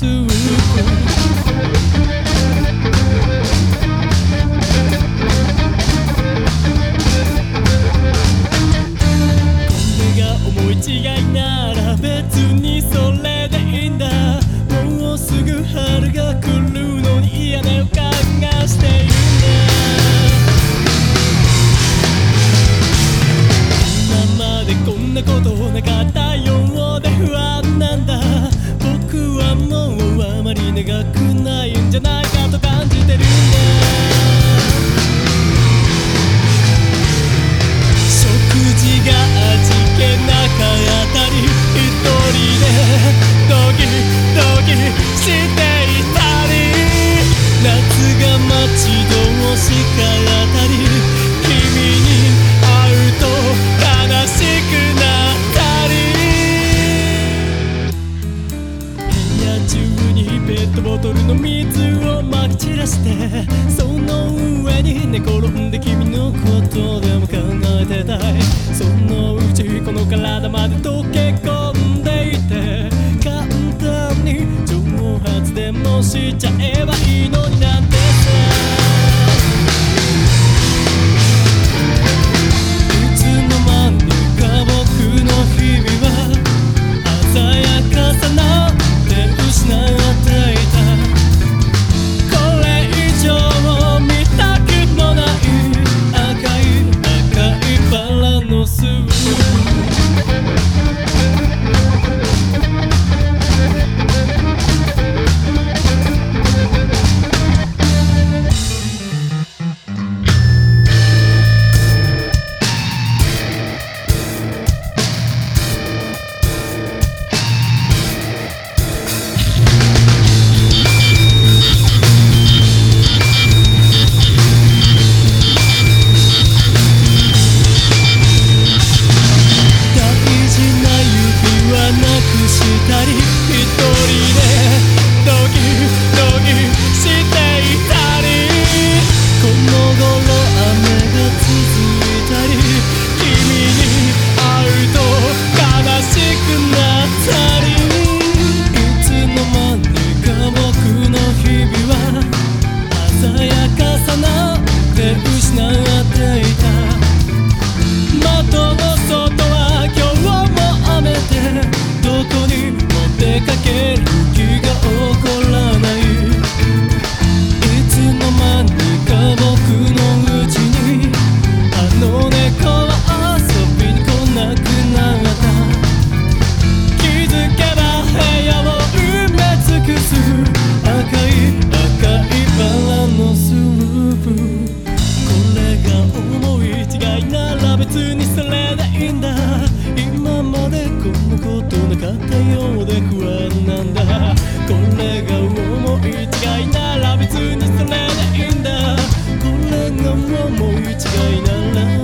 スープ違いなら別にそれでいいんだ。もうすぐ春が来るのに嫌な予感がしているんだ。今までこんなことなかったようで不安なんだ。僕はもうあまり長くないんじゃないかと感じてるんだ。食事が味気なかったり一人でドキドキしていたり、夏が待ち遠しかったり、君に会うと悲しくなったり、部屋中にペットボトルの水をまき散らして、その上に寝転んで君のことでも考えてたい。そのうちこの体まで溶け込んでいて、簡単に蒸発でもしちゃえばいいのになんてさ。いつの間にか僕の日々は鮮やかさなんて失っていた。これ以上見たくもない赤いバラのスープ。別にそれでいいんだ。今までこんなことなかったようで不安なんだ。これが思い違いなら別にそれでいいんだ。これが思い違いなら